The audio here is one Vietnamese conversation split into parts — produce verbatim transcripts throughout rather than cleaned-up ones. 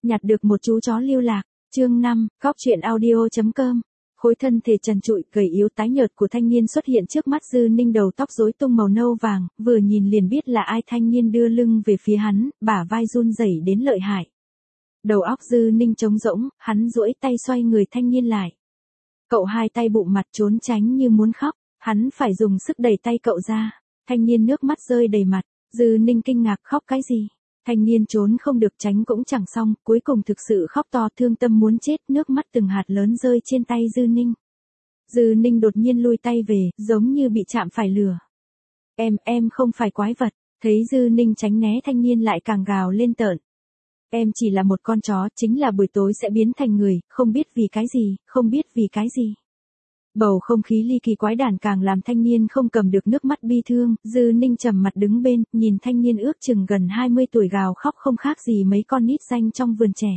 Nhặt được một chú chó lưu lạc. Chương năm, Cóc truyện audio chấm com. Khối thân thể trần trụi, gầy yếu tái nhợt của thanh niên xuất hiện trước mắt Dư Ninh, đầu tóc rối tung màu nâu vàng, vừa nhìn liền biết là ai. Thanh niên đưa lưng về phía hắn, bả vai run rẩy đến lợi hại. Đầu óc Dư Ninh trống rỗng, hắn duỗi tay xoay người thanh niên lại. Cậu hai tay bụng mặt trốn tránh như muốn khóc, hắn phải dùng sức đẩy tay cậu ra. Thanh niên nước mắt rơi đầy mặt, Dư Ninh kinh ngạc, khóc cái gì? Thanh niên trốn không được, tránh cũng chẳng xong, cuối cùng thực sự khóc to, thương tâm muốn chết, nước mắt từng hạt lớn rơi trên tay Dư Ninh. Dư Ninh đột nhiên lui tay về, giống như bị chạm phải lửa. Em, em không phải quái vật. Thấy Dư Ninh tránh né, thanh niên lại càng gào lên tợn. Em chỉ là một con chó, chính là buổi tối sẽ biến thành người, không biết vì cái gì, không biết vì cái gì. Bầu không khí ly kỳ quái đản càng làm thanh niên không cầm được nước mắt bi thương. Dư Ninh trầm mặt đứng bên, nhìn thanh niên ước chừng gần hai mươi tuổi gào khóc không khác gì mấy con nít xanh trong vườn trẻ.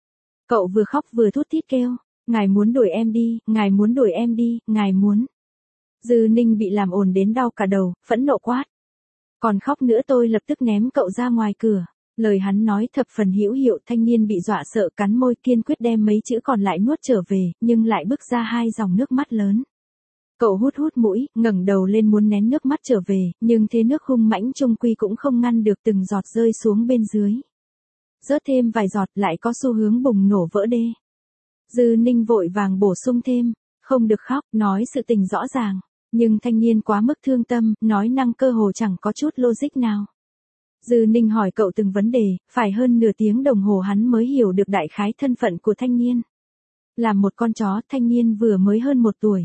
Cậu vừa khóc vừa thút thít kêu, ngài muốn đuổi em đi, ngài muốn đuổi em đi, ngài muốn. Dư Ninh bị làm ồn đến đau cả đầu, phẫn nộ quát. Còn khóc nữa tôi lập tức ném cậu ra ngoài cửa. Lời hắn nói thập phần hữu hiệu, thanh niên bị dọa sợ cắn môi, kiên quyết đem mấy chữ còn lại nuốt trở về, nhưng lại bứt ra hai dòng nước mắt lớn. Cậu hút hút mũi, ngẩng đầu lên muốn nén nước mắt trở về, nhưng thế nước hung mãnh chung quy cũng không ngăn được, từng giọt rơi xuống bên dưới. Rớt thêm vài giọt lại có xu hướng bùng nổ vỡ đê. Dư Ninh vội vàng bổ sung thêm, không được khóc, nói sự tình rõ ràng, nhưng thanh niên quá mức thương tâm, nói năng cơ hồ chẳng có chút logic nào. Dư Ninh hỏi cậu từng vấn đề, phải hơn nửa tiếng đồng hồ hắn mới hiểu được đại khái thân phận của thanh niên. Làm một con chó, thanh niên vừa mới hơn một tuổi.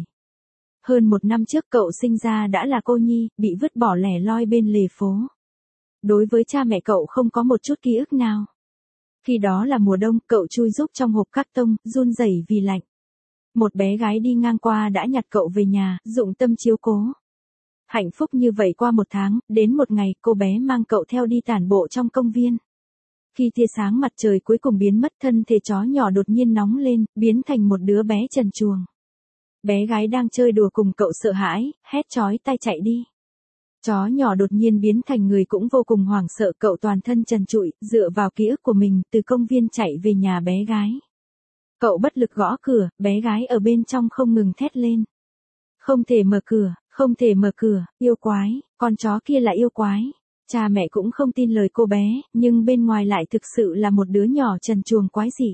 Hơn một năm trước cậu sinh ra đã là cô nhi, bị vứt bỏ lẻ loi bên lề phố. Đối với cha mẹ cậu không có một chút ký ức nào. Khi đó là mùa đông, cậu chui rúc trong hộp cát tông, run rẩy vì lạnh. Một bé gái đi ngang qua đã nhặt cậu về nhà, dụng tâm chiếu cố. Hạnh phúc như vậy qua một tháng, đến một ngày cô bé mang cậu theo đi tản bộ trong công viên. Khi tia sáng mặt trời cuối cùng biến mất, thân thể chó nhỏ đột nhiên nóng lên, biến thành một đứa bé trần truồng. Bé gái đang chơi đùa cùng cậu sợ hãi, hét chói tai chạy đi. Chó nhỏ đột nhiên biến thành người cũng vô cùng hoảng sợ, cậu toàn thân trần trụi, dựa vào ký ức của mình, từ công viên chạy về nhà bé gái. Cậu bất lực gõ cửa, bé gái ở bên trong không ngừng thét lên. Không thể mở cửa. Không thể mở cửa, yêu quái, con chó kia là yêu quái. Cha mẹ cũng không tin lời cô bé, nhưng bên ngoài lại thực sự là một đứa nhỏ trần truồng quái dị.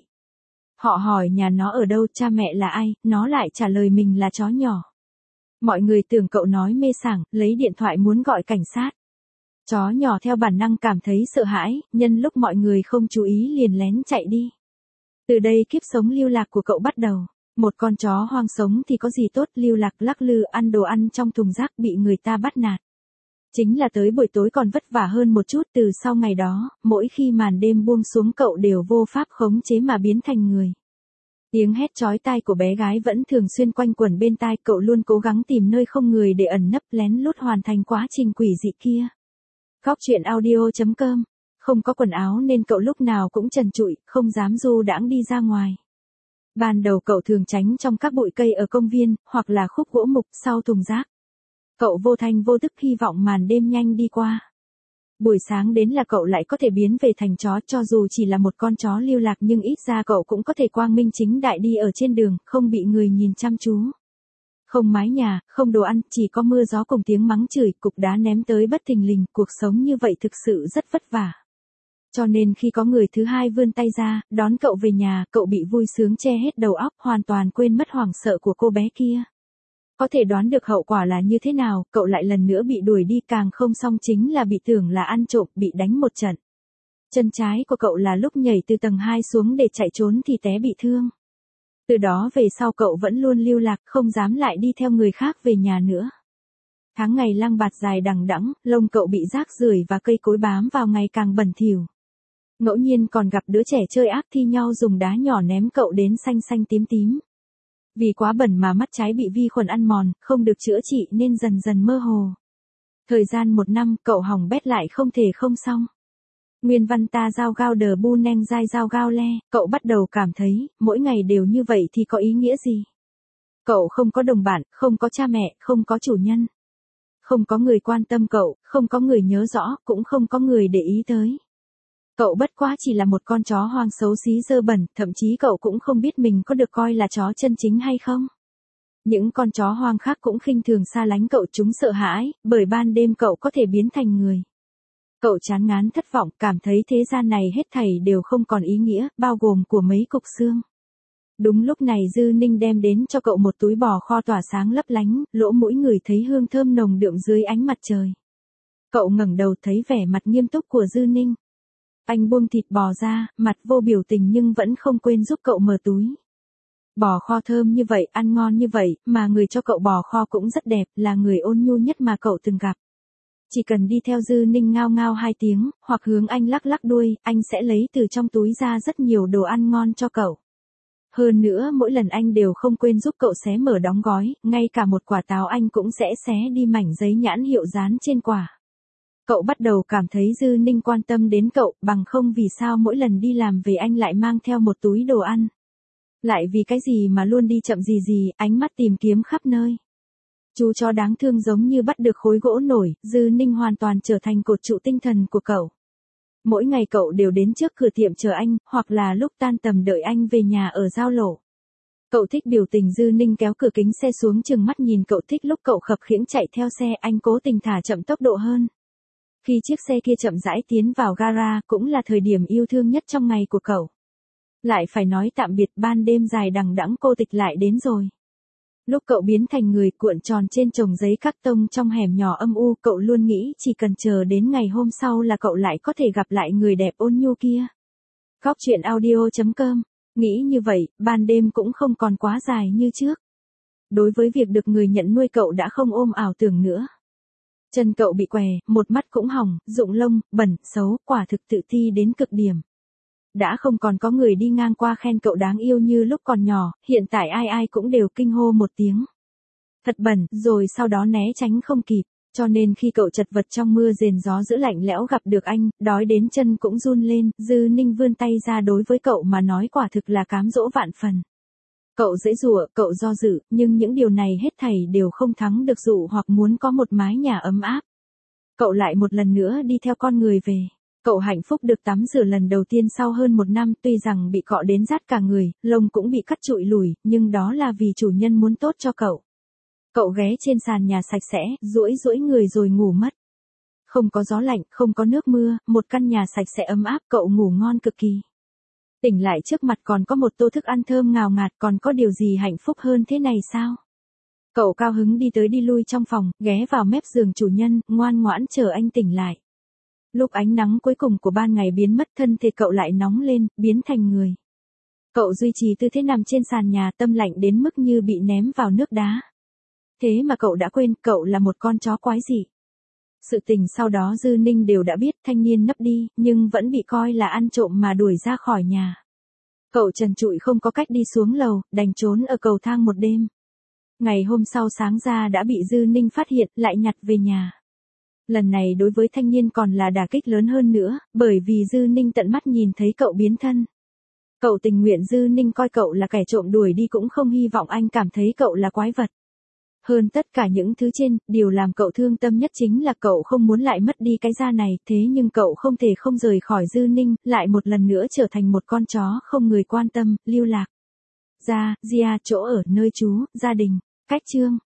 Họ hỏi nhà nó ở đâu, cha mẹ là ai, nó lại trả lời mình là chó nhỏ. Mọi người tưởng cậu nói mê sảng, lấy điện thoại muốn gọi cảnh sát. Chó nhỏ theo bản năng cảm thấy sợ hãi, nhân lúc mọi người không chú ý liền lén chạy đi. Từ đây kiếp sống lưu lạc của cậu bắt đầu. Một con chó hoang sống thì có gì tốt, lưu lạc lắc lư ăn đồ ăn trong thùng rác, bị người ta bắt nạt. Chính là tới buổi tối còn vất vả hơn một chút. Từ sau ngày đó, mỗi khi màn đêm buông xuống cậu đều vô pháp khống chế mà biến thành người. Tiếng hét chói tai của bé gái vẫn thường xuyên quanh quẩn bên tai, cậu luôn cố gắng tìm nơi không người để ẩn nấp, lén lút hoàn thành quá trình quỷ dị kia. Cóc truyện audio chấm com. Không có quần áo nên cậu lúc nào cũng trần trụi, không dám du đãng đi ra ngoài. Ban đầu cậu thường tránh trong các bụi cây ở công viên, hoặc là khúc gỗ mục sau thùng rác. Cậu vô thanh vô tức hy vọng màn đêm nhanh đi qua. Buổi sáng đến là cậu lại có thể biến về thành chó, cho dù chỉ là một con chó lưu lạc nhưng ít ra cậu cũng có thể quang minh chính đại đi ở trên đường, không bị người nhìn chăm chú. Không mái nhà, không đồ ăn, chỉ có mưa gió cùng tiếng mắng chửi, cục đá ném tới bất thình lình, cuộc sống như vậy thực sự rất vất vả. Cho nên khi có người thứ hai vươn tay ra, đón cậu về nhà, cậu bị vui sướng che hết đầu óc, hoàn toàn quên mất hoảng sợ của cô bé kia. Có thể đoán được hậu quả là như thế nào, cậu lại lần nữa bị đuổi đi, càng không xong chính là bị tưởng là ăn trộm, bị đánh một trận. Chân trái của cậu là lúc nhảy từ tầng hai xuống để chạy trốn thì té bị thương. Từ đó về sau cậu vẫn luôn lưu lạc, không dám lại đi theo người khác về nhà nữa. Tháng ngày lang bạt dài đằng đẵng, lông cậu bị rác rưởi và cây cối bám vào ngày càng bẩn thỉu. Ngẫu nhiên còn gặp đứa trẻ chơi ác thi nhau dùng đá nhỏ ném cậu đến xanh xanh tím tím. Vì quá bẩn mà mắt trái bị vi khuẩn ăn mòn, không được chữa trị nên dần dần mơ hồ. Thời gian một năm, cậu hỏng bét lại không thể không xong. Nguyên văn ta giao gao đờ bu neng dai giao gao le, cậu bắt đầu cảm thấy, mỗi ngày đều như vậy thì có ý nghĩa gì? Cậu không có đồng bạn, không có cha mẹ, không có chủ nhân. Không có người quan tâm cậu, không có người nhớ rõ, cũng không có người để ý tới. Cậu bất quá chỉ là một con chó hoang xấu xí dơ bẩn, thậm chí cậu cũng không biết mình có được coi là chó chân chính hay không. Những con chó hoang khác cũng khinh thường xa lánh cậu, chúng sợ hãi, bởi ban đêm cậu có thể biến thành người. Cậu chán ngán thất vọng, cảm thấy thế gian này hết thảy đều không còn ý nghĩa, bao gồm của mấy cục xương. Đúng lúc này Dư Ninh đem đến cho cậu một túi bò kho tỏa sáng lấp lánh, lỗ mũi người thấy hương thơm nồng đượm dưới ánh mặt trời. Cậu ngẩng đầu thấy vẻ mặt nghiêm túc của Dư Ninh. Anh buông thịt bò ra, mặt vô biểu tình nhưng vẫn không quên giúp cậu mở túi. Bò kho thơm như vậy, ăn ngon như vậy, mà người cho cậu bò kho cũng rất đẹp, là người ôn nhu nhất mà cậu từng gặp. Chỉ cần đi theo Dư Ninh ngao ngao hai tiếng, hoặc hướng anh lắc lắc đuôi, anh sẽ lấy từ trong túi ra rất nhiều đồ ăn ngon cho cậu. Hơn nữa mỗi lần anh đều không quên giúp cậu xé mở đóng gói, ngay cả một quả táo anh cũng sẽ xé đi mảnh giấy nhãn hiệu dán trên quả. Cậu bắt đầu cảm thấy Dư Ninh quan tâm đến cậu, bằng không vì sao mỗi lần đi làm về anh lại mang theo một túi đồ ăn. Lại vì cái gì mà luôn đi chậm gì gì, ánh mắt tìm kiếm khắp nơi. Chú chó đáng thương giống như bắt được khối gỗ nổi, Dư Ninh hoàn toàn trở thành cột trụ tinh thần của cậu. Mỗi ngày cậu đều đến trước cửa tiệm chờ anh, hoặc là lúc tan tầm đợi anh về nhà ở giao lộ. Cậu thích biểu tình Dư Ninh kéo cửa kính xe xuống chừng mắt nhìn cậu, thích lúc cậu khập khiễng chạy theo xe, anh cố tình thả chậm tốc độ hơn. Khi chiếc xe kia chậm rãi tiến vào gara, cũng là thời điểm yêu thương nhất trong ngày của cậu. Lại phải nói tạm biệt, ban đêm dài đằng đẵng cô tịch lại đến rồi. Lúc cậu biến thành người cuộn tròn trên chồng giấy cắt tông trong hẻm nhỏ âm u, cậu luôn nghĩ chỉ cần chờ đến ngày hôm sau là cậu lại có thể gặp lại người đẹp ôn nhu kia. Góc chuyện audio chấm com. Nghĩ như vậy, ban đêm cũng không còn quá dài như trước. Đối với việc được người nhận nuôi, cậu đã không ôm ảo tưởng nữa. Chân cậu bị què, một mắt cũng hỏng, rụng lông, bẩn, xấu, quả thực tự ti đến cực điểm. Đã không còn có người đi ngang qua khen cậu đáng yêu như lúc còn nhỏ, hiện tại ai ai cũng đều kinh hô một tiếng. Thật bẩn, rồi sau đó né tránh không kịp, cho nên khi cậu chật vật trong mưa rền gió giữ lạnh lẽo gặp được anh, đói đến chân cũng run lên, Dư Ninh vươn tay ra, đối với cậu mà nói quả thực là cám dỗ vạn phần. Cậu giãy giụa, cậu do dự, nhưng những điều này hết thảy đều không thắng được dụ hoặc muốn có một mái nhà ấm áp. Cậu lại một lần nữa đi theo con người về. Cậu hạnh phúc được tắm rửa lần đầu tiên sau hơn một năm, tuy rằng bị cọ đến rát cả người, lông cũng bị cắt trụi lủi, nhưng đó là vì chủ nhân muốn tốt cho cậu. Cậu ghé trên sàn nhà sạch sẽ, duỗi duỗi người rồi ngủ mất. Không có gió lạnh, không có nước mưa, một căn nhà sạch sẽ ấm áp, cậu ngủ ngon cực kỳ. Tỉnh lại trước mặt còn có một tô thức ăn thơm ngào ngạt, còn có điều gì hạnh phúc hơn thế này sao? Cậu cao hứng đi tới đi lui trong phòng, ghé vào mép giường chủ nhân, ngoan ngoãn chờ anh tỉnh lại. Lúc ánh nắng cuối cùng của ban ngày biến mất, thân thể cậu lại nóng lên, biến thành người. Cậu duy trì tư thế nằm trên sàn nhà, tâm lạnh đến mức như bị ném vào nước đá. Thế mà cậu đã quên, cậu là một con chó quái dị. Sự tình sau đó Dư Ninh đều đã biết, thanh niên nấp đi, nhưng vẫn bị coi là ăn trộm mà đuổi ra khỏi nhà. Cậu trần trụi không có cách đi xuống lầu, đành trốn ở cầu thang một đêm. Ngày hôm sau sáng ra đã bị Dư Ninh phát hiện, lại nhặt về nhà. Lần này đối với thanh niên còn là đả kích lớn hơn nữa, bởi vì Dư Ninh tận mắt nhìn thấy cậu biến thân. Cậu tình nguyện Dư Ninh coi cậu là kẻ trộm đuổi đi, cũng không hy vọng anh cảm thấy cậu là quái vật. Hơn tất cả những thứ trên, điều làm cậu thương tâm nhất chính là cậu không muốn lại mất đi cái da này, thế nhưng cậu không thể không rời khỏi Dư Ninh, lại một lần nữa trở thành một con chó không người quan tâm, lưu lạc. Gia, Gia, chỗ ở, nơi trú, gia đình, cách chương.